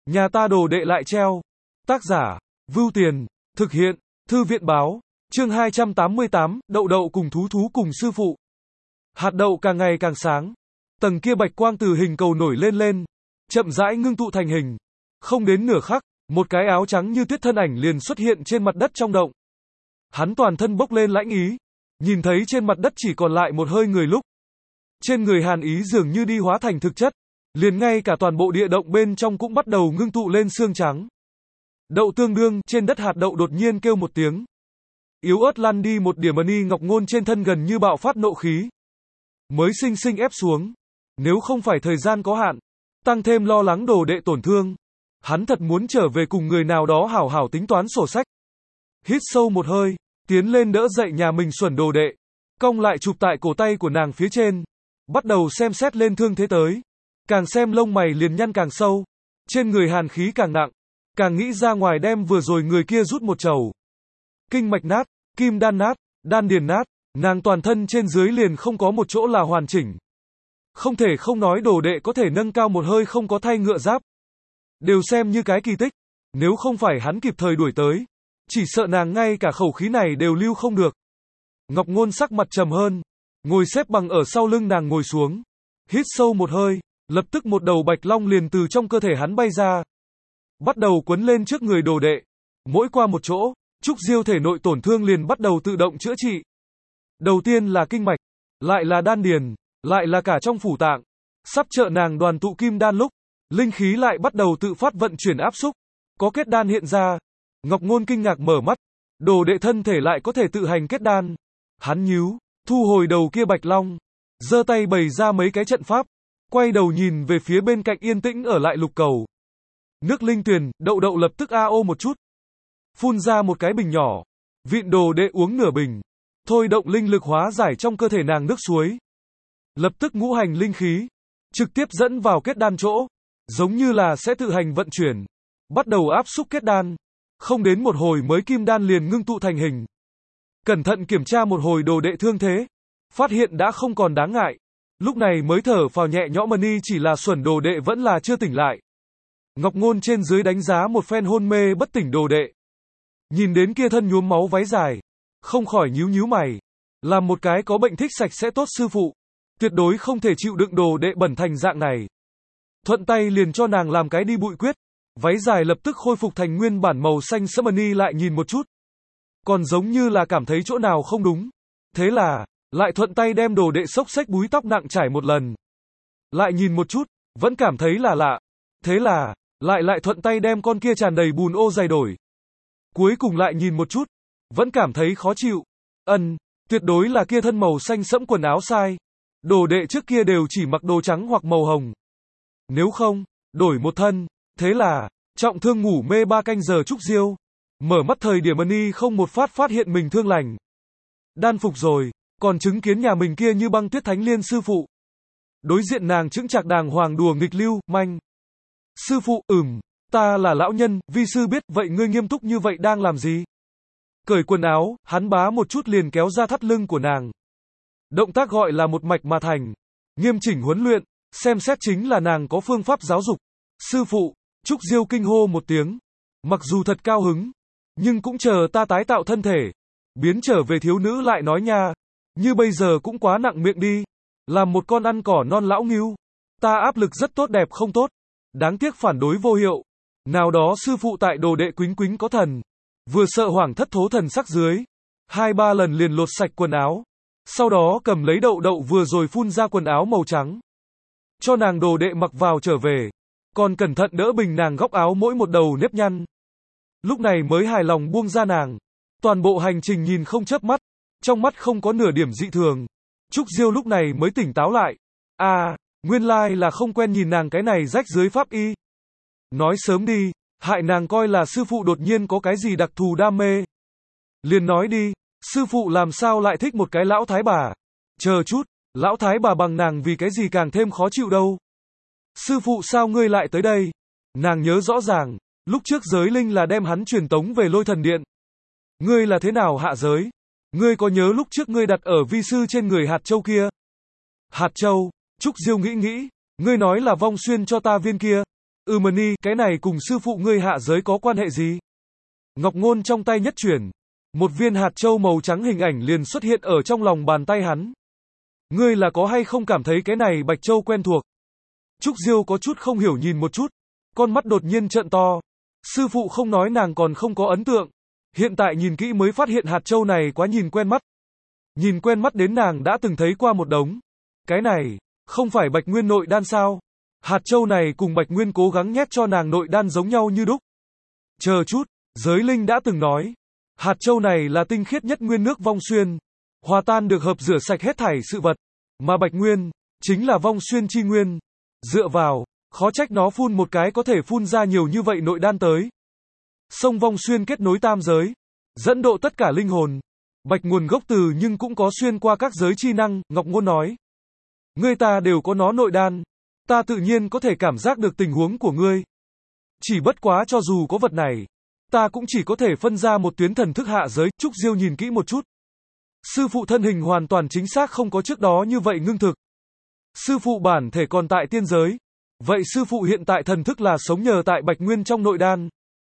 Nhà ta đồ đệ lại treo. Tác giả, Vưu Tiền, thực hiện, Thư viện báo, chương 288, đậu đậu cùng thú thú cùng sư phụ. Hạt đậu càng ngày càng sáng. Tầng kia bạch quang từ hình cầu nổi lên, chậm rãi ngưng tụ thành hình. Không đến nửa khắc, một cái áo trắng như tuyết thân ảnh liền xuất hiện trên mặt đất trong động. Hắn toàn thân bốc lên lãnh ý, nhìn thấy trên mặt đất chỉ còn lại một hơi người lúc. Trên người hàn ý dường như đi hóa thành thực chất, liền ngay cả toàn bộ địa động bên trong cũng bắt đầu ngưng tụ lên xương trắng. Đậu tương đương, trên đất hạt đậu đột nhiên kêu một tiếng. Yếu ớt lăn đi một điểm mani ngọc ngôn trên thân gần như bạo phát nộ khí. Mới sinh sinh ép xuống. Nếu không phải thời gian có hạn, tăng thêm lo lắng đồ đệ tổn thương, hắn thật muốn trở về cùng người nào đó hảo hảo tính toán sổ sách. Hít sâu một hơi, tiến lên đỡ dậy nhà mình xuẩn đồ đệ, cong lại chụp tại cổ tay của nàng phía trên, bắt đầu xem xét lên thương thế tới. Càng xem lông mày liền nhăn càng sâu, trên người hàn khí càng nặng, càng nghĩ ra ngoài đem vừa rồi người kia rút một chầu. Kinh mạch nát, kim đan nát, đan điền nát, nàng toàn thân trên dưới liền không có một chỗ là hoàn chỉnh. Không thể không nói đồ đệ có thể nâng cao một hơi không có thay ngựa giáp, đều xem như cái kỳ tích. Nếu không phải hắn kịp thời đuổi tới, chỉ sợ nàng ngay cả khẩu khí này đều lưu không được. Ngọc Ngôn sắc mặt trầm hơn, ngồi xếp bằng ở sau lưng nàng ngồi xuống, hít sâu một hơi, lập tức một đầu bạch long liền từ trong cơ thể hắn bay ra, bắt đầu quấn lên trước người đồ đệ. Mỗi qua một chỗ, Trúc Diêu thể nội tổn thương liền bắt đầu tự động chữa trị. Đầu tiên là kinh mạch, lại là đan điền, lại là cả trong phủ tạng. Sắp trợ nàng đoàn tụ kim đan lúc, linh khí lại bắt đầu tự phát vận chuyển áp xúc, có kết đan hiện ra. Ngọc Ngôn kinh ngạc mở mắt, đồ đệ thân thể lại có thể tự hành kết đan. Hắn nhíu, thu hồi đầu kia bạch long, giơ tay bày ra mấy cái trận pháp, quay đầu nhìn về phía bên cạnh yên tĩnh ở lại lục cầu. Nước linh tuyền, đậu đậu lập tức ao một chút, phun ra một cái bình nhỏ, vịn đồ đệ uống nửa bình, thôi động linh lực hóa giải trong cơ thể nàng nước suối. Lập tức ngũ hành linh khí, trực tiếp dẫn vào kết đan chỗ, giống như là sẽ tự hành vận chuyển, bắt đầu áp xúc kết đan. Không đến một hồi mới kim đan liền ngưng tụ thành hình. Cẩn thận kiểm tra một hồi đồ đệ thương thế, phát hiện đã không còn đáng ngại. Lúc này mới thở phào nhẹ nhõm, mani chỉ là xuẩn đồ đệ vẫn là chưa tỉnh lại. Ngọc Ngôn trên dưới đánh giá một phen hôn mê bất tỉnh đồ đệ. Nhìn đến kia thân nhuốm máu váy dài, không khỏi nhíu mày. Làm một cái có bệnh thích sạch sẽ tốt sư phụ, tuyệt đối không thể chịu đựng đồ đệ bẩn thành dạng này. Thuận tay liền cho nàng làm cái đi bụi quyết. Váy dài lập tức khôi phục thành nguyên bản màu xanh sẫm. Mani lại nhìn một chút, còn giống như là cảm thấy chỗ nào không đúng. Thế là, lại thuận tay đem đồ đệ xốc xếch búi tóc nặng trải một lần. Lại nhìn một chút, vẫn cảm thấy là lạ. Thế là, lại thuận tay đem con kia tràn đầy bùn ô giày đổi. Cuối cùng lại nhìn một chút, vẫn cảm thấy khó chịu. Tuyệt đối là kia thân màu xanh sẫm quần áo sai. Đồ đệ trước kia đều chỉ mặc đồ trắng hoặc màu hồng. Nếu không, đổi một thân. Thế là, trọng thương ngủ mê 3 canh giờ. Trúc Diêu mở mắt thời điểm mani không một phát hiện mình thương lành. Đan phục rồi, còn chứng kiến nhà mình kia như băng tuyết thánh liên sư phụ. Đối diện nàng chững chạc đàng hoàng đùa nghịch lưu, manh. Sư phụ, ta là lão nhân, vi sư biết, vậy ngươi nghiêm túc như vậy đang làm gì? Cởi quần áo, hắn bá một chút liền kéo ra thắt lưng của nàng. Động tác gọi là một mạch mà thành, nghiêm chỉnh huấn luyện, xem xét chính là nàng có phương pháp giáo dục. Sư phụ, Trúc Diêu kinh hô một tiếng, mặc dù thật cao hứng, nhưng cũng chờ ta tái tạo thân thể, biến trở về thiếu nữ lại nói nha, như bây giờ cũng quá nặng miệng đi, làm một con ăn cỏ non lão ngưu, ta áp lực rất tốt đẹp không tốt, đáng tiếc phản đối vô hiệu. Nào đó sư phụ tại đồ đệ quýnh có thần, vừa sợ hoảng thất thố thần sắc dưới, 2-3 lần liền lột sạch quần áo, sau đó cầm lấy đậu đậu vừa rồi phun ra quần áo màu trắng, cho nàng đồ đệ mặc vào trở về. Còn cẩn thận đỡ bình nàng góc áo mỗi một đầu nếp nhăn. Lúc này mới hài lòng buông ra nàng. Toàn bộ hành trình nhìn không chớp mắt, trong mắt không có nửa điểm dị thường. Trúc Diêu lúc này mới tỉnh táo lại. Nguyên lai là không quen nhìn nàng cái này rách dưới pháp y. Nói sớm đi, hại nàng coi là sư phụ đột nhiên có cái gì đặc thù đam mê. Liền nói đi, sư phụ làm sao lại thích một cái lão thái bà. Chờ chút, lão thái bà bằng nàng vì cái gì càng thêm khó chịu đâu. Sư phụ sao ngươi lại tới đây? Nàng nhớ rõ ràng, lúc trước giới linh là đem hắn truyền tống về Lôi Thần Điện. Ngươi là thế nào hạ giới? Ngươi có nhớ lúc trước ngươi đặt ở vi sư trên người hạt châu kia? Hạt châu, Trúc Diêu nghĩ, ngươi nói là Vong Xuyên cho ta viên kia. Mani, cái này cùng sư phụ ngươi hạ giới có quan hệ gì? Ngọc Ngôn trong tay nhất chuyển. Một viên hạt châu màu trắng hình ảnh liền xuất hiện ở trong lòng bàn tay hắn. Ngươi là có hay không cảm thấy cái này bạch châu quen thuộc? Trúc Diêu có chút không hiểu nhìn một chút. Con mắt đột nhiên trợn to. Sư phụ không nói nàng còn không có ấn tượng. Hiện tại nhìn kỹ mới phát hiện hạt châu này quá nhìn quen mắt. Nhìn quen mắt đến nàng đã từng thấy qua một đống. Cái này, không phải Bạch Nguyên nội đan sao? Hạt châu này cùng Bạch Nguyên cố gắng nhét cho nàng nội đan giống nhau như đúc. Chờ chút, giới linh đã từng nói. Hạt châu này là tinh khiết nhất nguyên nước vong xuyên. Hòa tan được hợp rửa sạch hết thảy sự vật. Mà Bạch Nguyên, chính là vong xuyên chi nguyên. Dựa vào, khó trách nó phun một cái có thể phun ra nhiều như vậy nội đan tới. Sông vong xuyên kết nối tam giới. Dẫn độ tất cả linh hồn. Bạch nguồn gốc từ nhưng cũng có xuyên qua các giới chi năng, Ngọc Ngôn nói. Ngươi ta đều có nó nội đan. Ta tự nhiên có thể cảm giác được tình huống của ngươi. Chỉ bất quá cho dù có vật này, ta cũng chỉ có thể phân ra một tuyến thần thức hạ giới. Trúc Diêu nhìn kỹ một chút. Sư phụ thân hình hoàn toàn chính xác không có trước đó như vậy ngưng thực. Sư phụ bản thể còn tại tiên giới. Vậy sư phụ hiện tại thần thức là sống nhờ tại Bạch Nguyên trong nội đan.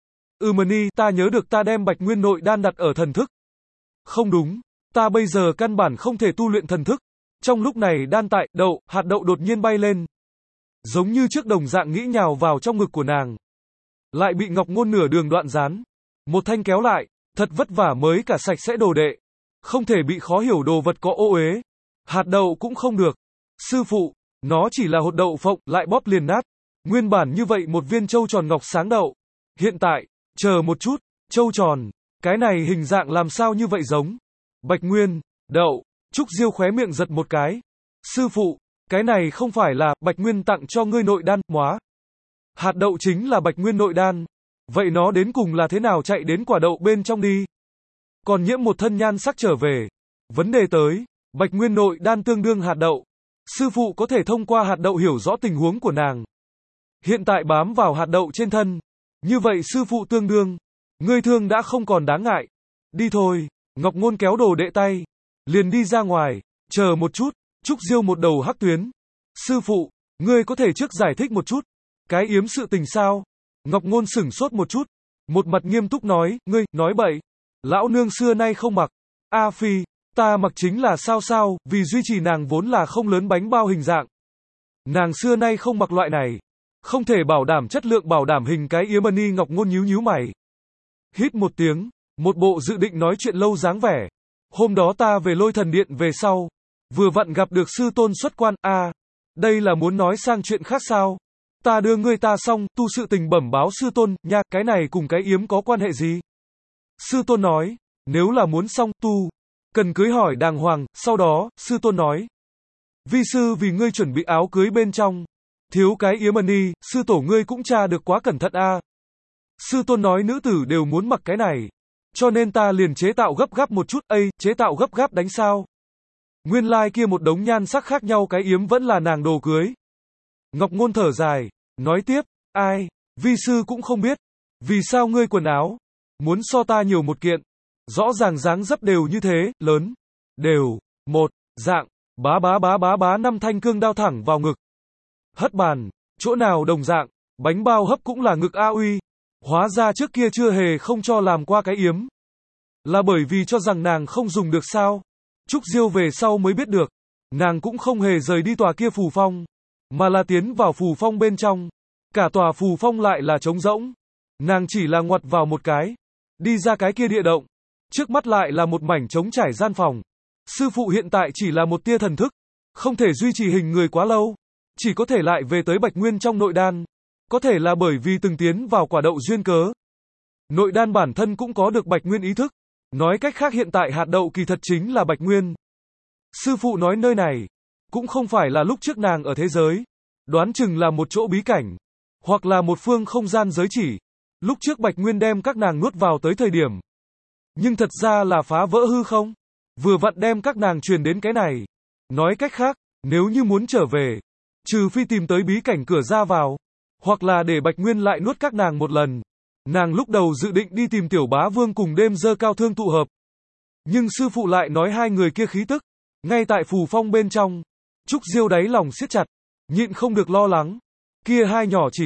Mani, ta nhớ được ta đem Bạch Nguyên nội đan đặt ở thần thức. Không đúng, ta bây giờ căn bản không thể tu luyện thần thức. Trong lúc này đan tại, hạt đậu đột nhiên bay lên. Giống như trước đồng dạng nghĩ nhào vào trong ngực của nàng. Lại bị Ngọc Ngôn nửa đường đoạn gián. Một thanh kéo lại, thật vất vả mới cả sạch sẽ đồ đệ. Không thể bị khó hiểu đồ vật có ô uế. Hạt đậu cũng không được. Sư phụ, nó chỉ là hột đậu phộng, lại bóp liền nát. Nguyên bản như vậy một viên châu tròn ngọc sáng đậu. Hiện tại, chờ một chút, châu tròn, cái này hình dạng làm sao như vậy giống. Bạch Nguyên, đậu, Trúc Diêu khóe miệng giật một cái. Sư phụ, cái này không phải là Bạch Nguyên tặng cho ngươi nội đan, móa. Hạt đậu chính là Bạch Nguyên nội đan. Vậy nó đến cùng là thế nào chạy đến quả đậu bên trong đi? Còn nhiễm một thân nhan sắc trở về. Vấn đề tới, Bạch Nguyên nội đan tương đương hạt đậu. Sư phụ có thể thông qua hạt đậu hiểu rõ tình huống của nàng. Hiện tại bám vào hạt đậu trên thân. Như vậy sư phụ tương đương. Ngươi thương đã không còn đáng ngại. Đi thôi, Ngọc Ngôn kéo đồ đệ tay. Liền đi ra ngoài, chờ một chút, Trúc Diêu một đầu hắc tuyến. Sư phụ, ngươi có thể trước giải thích một chút. Cái yếm sự tình sao? Ngọc Ngôn sửng sốt một chút. Một mặt nghiêm túc nói, ngươi, nói bậy. Lão nương xưa nay không mặc. A Phi, ta mặc chính là sao, vì duy trì nàng vốn là không lớn bánh bao hình dạng. Nàng xưa nay không mặc loại này. Không thể bảo đảm chất lượng bảo đảm hình cái yếm Mani. Ngọc Ngôn nhíu mày. Hít một tiếng, một bộ dự định nói chuyện lâu dáng vẻ. Hôm đó ta về Lôi Thần Điện về sau. Vừa vặn gặp được sư tôn xuất quan. Đây là muốn nói sang chuyện khác sao? Ta đưa ngươi ta xong, tu sự tình bẩm báo sư tôn, nha, cái này cùng cái yếm có quan hệ gì? Sư tôn nói, nếu là muốn xong, tu, cần cưới hỏi đàng hoàng, sau đó, sư tôn nói. Vi sư vì ngươi chuẩn bị áo cưới bên trong. Thiếu cái yếm Mani, sư tổ ngươi cũng tra được quá cẩn thận a. Sư tôn nói nữ tử đều muốn mặc cái này. Cho nên ta liền chế tạo gấp gáp một chút, chế tạo gấp gáp đánh sao? Nguyên lai kia một đống nhan sắc khác nhau cái yếm vẫn là nàng đồ cưới. Ngọc Ngôn thở dài, nói tiếp, ai, vi sư cũng không biết. Vì sao ngươi quần áo muốn so ta nhiều một kiện? Rõ ràng dáng dấp đều như thế, lớn, đều, một, dạng, bá 5 thanh cương đao thẳng vào ngực. Hất bàn, chỗ nào đồng dạng, bánh bao hấp cũng là ngực A Uy. Hóa ra trước kia chưa hề không cho làm qua cái yếm. Là bởi vì cho rằng nàng không dùng được sao? Trúc Diêu về sau mới biết được. Nàng cũng không hề rời đi tòa kia phù phong. Mà là tiến vào phù phong bên trong. Cả tòa phù phong lại là trống rỗng. Nàng chỉ là ngoặt vào một cái. Đi ra cái kia địa động. Trước mắt lại là một mảnh trống trải gian phòng. Sư phụ hiện tại chỉ là một tia thần thức. Không thể duy trì hình người quá lâu. Chỉ có thể lại về tới Bạch Nguyên trong nội đan. Có thể là bởi vì từng tiến vào quả đậu duyên cớ. Nội đan bản thân cũng có được Bạch Nguyên ý thức. Nói cách khác hiện tại hạt đậu kỳ thật chính là Bạch Nguyên. Sư phụ nói nơi này, cũng không phải là lúc trước nàng ở thế giới. Đoán chừng là một chỗ bí cảnh. Hoặc là một phương không gian giới chỉ. Lúc trước Bạch Nguyên đem các nàng nuốt vào tới thời điểm. Nhưng thật ra là phá vỡ hư không? Vừa vặn đem các nàng truyền đến cái này. Nói cách khác, nếu như muốn trở về, trừ phi tìm tới bí cảnh cửa ra vào. Hoặc là để Bạch Nguyên lại nuốt các nàng một lần. Nàng lúc đầu dự định đi tìm Tiểu Bá Vương cùng đêm dơ cao thương tụ hợp. Nhưng sư phụ lại nói hai người kia khí tức. Ngay tại phù phong bên trong. Trúc Diêu đáy lòng siết chặt. Nhịn không được lo lắng. Kia hai nhỏ chỉ.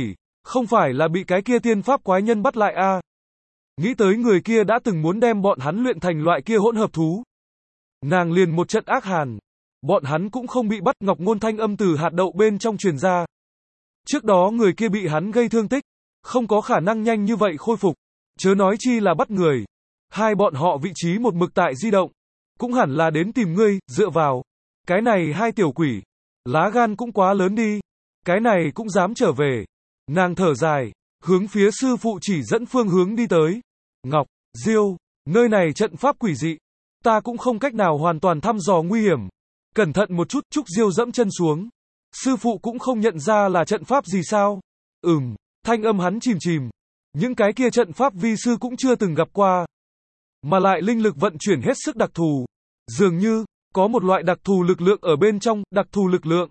Không phải là bị cái kia tiên pháp quái nhân bắt lại à? Nghĩ tới người kia đã từng muốn đem bọn hắn luyện thành loại kia hỗn hợp thú. Nàng liền một trận ác hàn. Bọn hắn cũng không bị bắt, Ngọc Ngôn thanh âm từ hạt đậu bên trong truyền ra. Trước đó người kia bị hắn gây thương tích, không có khả năng nhanh như vậy khôi phục. Chớ nói chi là bắt người. Hai bọn họ vị trí một mực tại di động. Cũng hẳn là đến tìm ngươi, dựa vào. Cái này hai tiểu quỷ. Lá gan cũng quá lớn đi. Cái này cũng dám trở về. Nàng thở dài, hướng phía sư phụ chỉ dẫn phương hướng đi tới. Ngọc, Diêu, nơi này trận pháp quỷ dị. Ta cũng không cách nào hoàn toàn thăm dò nguy hiểm. Cẩn thận một chút, Trúc Diêu dẫm chân xuống. Sư phụ cũng không nhận ra là trận pháp gì sao? Thanh âm hắn chìm chìm. Những cái kia trận pháp vi sư cũng chưa từng gặp qua. Mà lại linh lực vận chuyển hết sức đặc thù. Dường như, có một loại đặc thù lực lượng ở bên trong, đặc thù lực lượng.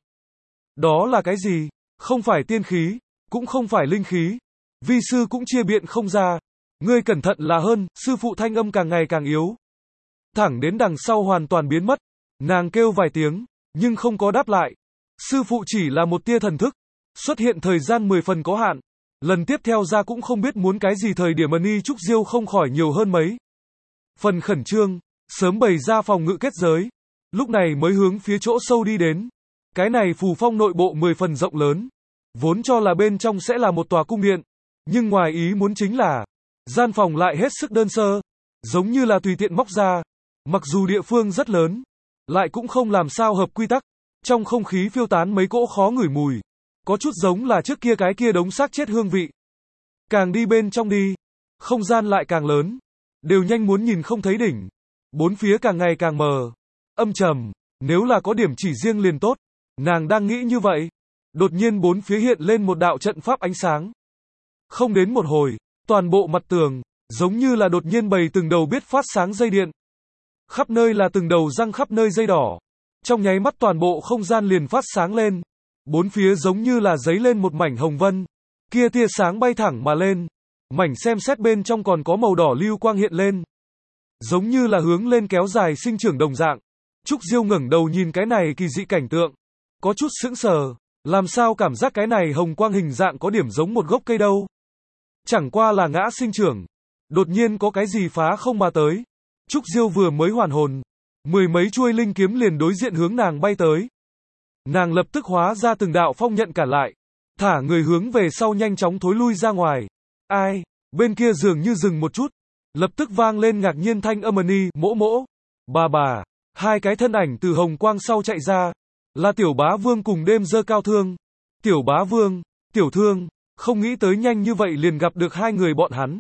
Đó là cái gì? Không phải tiên khí, cũng không phải linh khí. Vi sư cũng chia biện không ra. Ngươi cẩn thận là hơn, sư phụ thanh âm càng ngày càng yếu. Thẳng đến đằng sau hoàn toàn biến mất. Nàng kêu vài tiếng, nhưng không có đáp lại. Sư phụ chỉ là một tia thần thức. Xuất hiện thời gian 10 phần có hạn. Lần tiếp theo ra cũng không biết muốn cái gì, thời điểm Ni Trúc Diêu không khỏi nhiều hơn mấy phần khẩn trương, sớm bày ra phòng ngự kết giới. Lúc này mới hướng phía chỗ sâu đi đến. Cái này phù phong nội bộ 10 phần rộng lớn. Vốn cho là bên trong sẽ là một tòa cung điện. Nhưng ngoài ý muốn chính là, gian phòng lại hết sức đơn sơ. Giống như là tùy tiện móc ra. Mặc dù địa phương rất lớn, lại cũng không làm sao hợp quy tắc. Trong không khí phiêu tán mấy cỗ khó ngửi mùi. Có chút giống là trước kia cái kia đống xác chết hương vị. Càng đi bên trong đi, không gian lại càng lớn. Đều nhanh muốn nhìn không thấy đỉnh. Bốn phía càng ngày càng mờ. Âm trầm, nếu là có điểm chỉ riêng liền tốt. Nàng đang nghĩ như vậy. Đột nhiên bốn phía hiện lên một đạo trận pháp ánh sáng. Không đến một hồi, toàn bộ mặt tường, giống như là đột nhiên bày từng đầu biết phát sáng dây điện. Khắp nơi là từng đầu răng khắp nơi dây đỏ. Trong nháy mắt toàn bộ không gian liền phát sáng lên. Bốn phía giống như là giấy lên một mảnh hồng vân. Kia tia sáng bay thẳng mà lên. Mảnh xem xét bên trong còn có màu đỏ lưu quang hiện lên. Giống như là hướng lên kéo dài sinh trưởng đồng dạng. Trúc Diêu ngẩng đầu nhìn cái này kỳ dị cảnh tượng. Có chút sững sờ. Làm sao cảm giác cái này hồng quang hình dạng có điểm giống một gốc cây đâu. Chẳng qua là ngã sinh trưởng. Đột nhiên có cái gì phá không mà tới. Trúc Diêu vừa mới hoàn hồn. 10 mấy chuôi linh kiếm liền đối diện hướng nàng bay tới. Nàng lập tức hóa ra từng đạo phong nhận cản lại. Thả người hướng về sau nhanh chóng thối lui ra ngoài. Ai? Bên kia dường như dừng một chút. Lập tức vang lên ngạc nhiên thanh âm Ni, mỗ mỗ. Bà. Hai cái thân ảnh từ hồng quang sau chạy ra. Là Tiểu Bá Vương cùng Đêm Dơ Cao Thương. Tiểu Bá Vương, Tiểu Thương, không nghĩ tới nhanh như vậy liền gặp được hai người bọn hắn.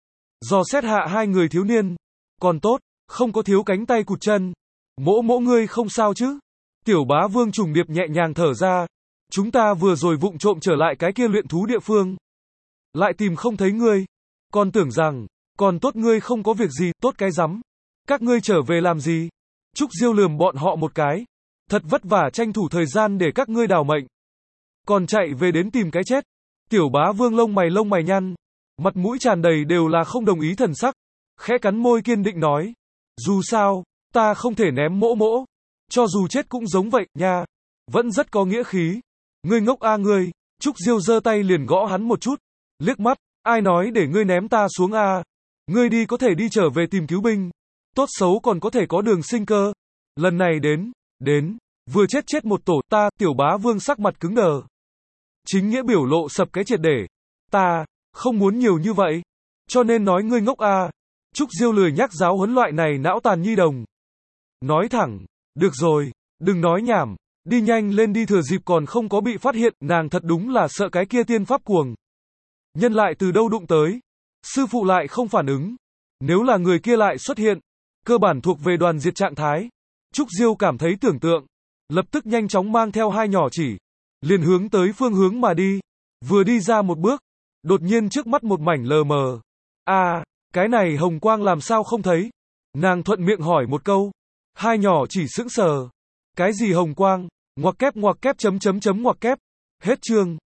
Dò xét hạ hai người thiếu niên. Còn tốt, không có thiếu cánh tay cụt chân. Mỗ mỗ ngươi không sao chứ? Tiểu Bá Vương trùng điệp nhẹ nhàng thở ra. Chúng ta vừa rồi vụng trộm trở lại cái kia luyện thú địa phương. Lại tìm không thấy ngươi. Còn tưởng rằng, còn tốt ngươi không có việc gì, tốt cái rắm. Các ngươi trở về làm gì? Trúc Diêu lườm bọn họ một cái. Thật vất vả tranh thủ thời gian để các ngươi đào mệnh. Còn chạy về đến tìm cái chết. Tiểu Bá Vương lông mày nhăn. Mặt mũi tràn đầy đều là không đồng ý thần sắc. Khẽ cắn môi kiên định nói. Dù sao, ta không thể ném mỗ mỗ. Cho dù chết cũng giống vậy, nha. Vẫn rất có nghĩa khí. Ngươi ngốc a ngươi. Trúc Diêu giơ tay liền gõ hắn một chút. Liếc mắt, ai nói để ngươi ném ta xuống a? Ngươi đi có thể đi trở về tìm cứu binh. Tốt xấu còn có thể có đường sinh cơ. Lần này đến, vừa chết một tổ ta, Tiểu Bá Vương sắc mặt cứng đờ. Chính nghĩa biểu lộ sập cái triệt để. Ta, không muốn nhiều như vậy. Cho nên nói ngươi ngốc a. Trúc Diêu lười nhắc giáo huấn loại này não tàn nhi đồng. Nói thẳng, được rồi, đừng nói nhảm, đi nhanh lên đi thừa dịp còn không có bị phát hiện, nàng thật đúng là sợ cái kia tiên pháp cuồng. Nhân lại từ đâu đụng tới, sư phụ lại không phản ứng, nếu là người kia lại xuất hiện, cơ bản thuộc về đoàn diệt trạng thái. Trúc Diêu cảm thấy tưởng tượng, lập tức nhanh chóng mang theo hai nhỏ chỉ, liền hướng tới phương hướng mà đi, vừa đi ra một bước, đột nhiên trước mắt một mảnh lờ mờ. Cái này hồng quang làm sao không thấy? Nàng thuận miệng hỏi một câu. Hai nhỏ chỉ sững sờ. Cái gì hồng quang? Ngoặc kép ngoặc kép. Hết chương.